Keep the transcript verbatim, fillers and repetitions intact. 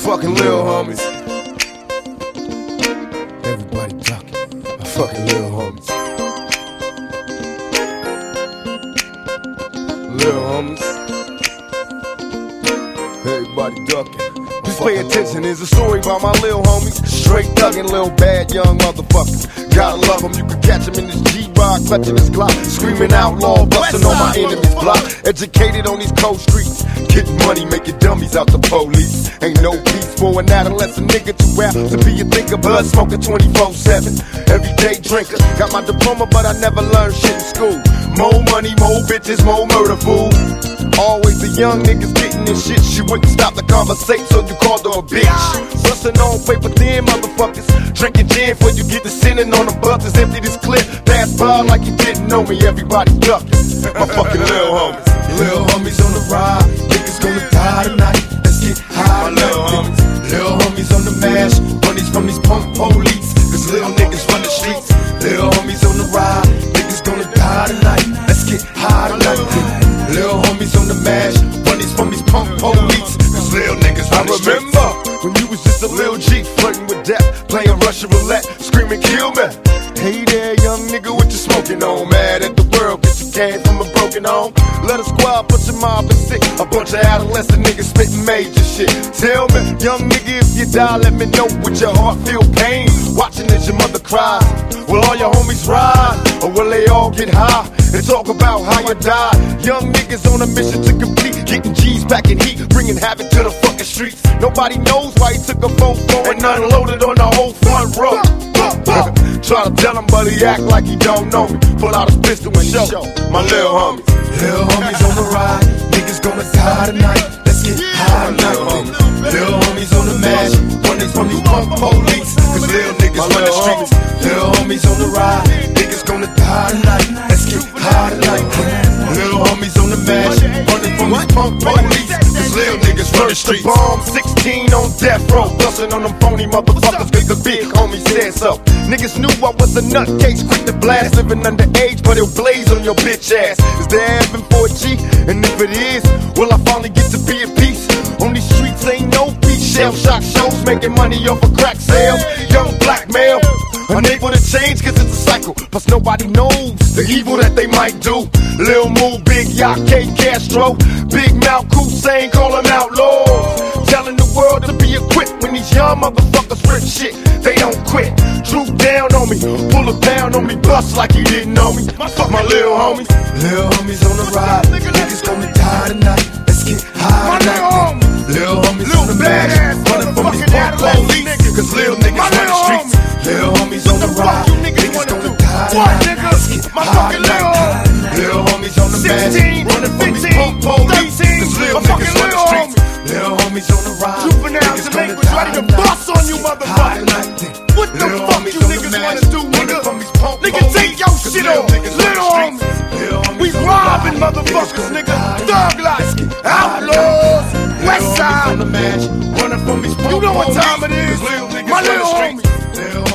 fucking lil homies. Everybody ducking, my fucking lil homies. Lil homies. Everybody ducking. Just pay attention, it's a story about my lil homies. Straight thuggin', lil bad young motherfuckers. Gotta love them, you can catch them in this G-Rock, clutching his Glock, screaming outlaw, busting on my enemy's block. Educated on these cold streets, getting money, making dummies out the police. Ain't no peace for an adolescent nigga too rap to be a thinker, blood smoking twenty-four seven. Everyday drinker, got my diploma but I never learned shit in school. More money, more bitches, more murder, fool. Always the young niggas getting this shit. She wouldn't stop the conversation, so you called her a bitch. Bustin' on paper thin motherfuckers, drinking gin before you get to sinning on the buses. Empty this clip, pass by like you didn't know me. Everybody ducking, my fucking lil homies. Lil homies on the ride, niggas gonna die tonight. Let's get high, my lil homies. Lil homies on the mash, bunnies from these punk police. Cause lil niggas run the streets. Lil homies on the ride, niggas gonna die tonight. Let's get high tonight. Lil homies on the mash, bunnies from these punk police. Cause lil niggas run the streets. I remember when you was just a lil G, flirting with death, playing Russian roulette, screaming kill me. Hey there, young nigga, what you smoking on? Mad at the world, cause you came from a broken home. Let a squad put your mob and sick. A bunch of adolescent niggas spitting major shit. Tell me, young nigga, if you die, let me know. With your heart feel pain, watching as your mother cries. Will all your homies ride, or will they all get high and talk about how you died? Young niggas on a mission to complete, getting G's back in heat, bringing havoc to the fucking streets. Nobody knows why he took a phone call and unloaded on the whole front row. Try to tell him, but he act like he don't know me. Pull out his pistol and show my lil homies. Lil homies on the ride, niggas gonna die tonight. Let's get high tonight. Lil homies on the mash, bunnies from these punk police. Cause lil niggas run the streets. Lil homies on the ride, niggas gonna die tonight. Let's get high tonight. Lil homies on the mash, bunnies from these punk police. Cause lil niggas run the streets. Bomb sixteen on death row, bustin' on them phony motherfuckers cause the big homie said so. Niggas knew I was a nutcase, quick to blast, living underage, but it'll blaze on your bitch ass. Is there heaven for a G? And if it is, will I finally get to be at peace? On these streets ain't no peace. Shell shock shows, making money off of crack sales. Young black male, unable to change cause it's a cycle. Plus nobody knows the evil that they might do. Lil Moo, Big Yacht, K Castro, Big Mouth, Hussein, call them outlaws. Telling the world to be equipped when these young motherfuckers rip shit, they don't quit. Droop down on me, pull it down on me, bust like you didn't know me. Fuck my lil homies. Lil homies on the ride, niggas gonna die tonight. Let's get high tonight. Lil homies on the mash, running from these punk police. Cause lil niggas run the streets. Lil homies on the ride, niggas gonna die tonight. Let's get high tonight. Lil homies on the mash, running from these punk police. Cause lil niggas run the streets. Lil homies on the ride, Juvenile language ready to bust on you motherfuckers. What the Lil fuck you niggas wanna do, nigga? Nigga, take your shit off. Little homies, we robbing motherfuckers, nigga. Thug life, outlaws, west side. You know what time it is, my little homies.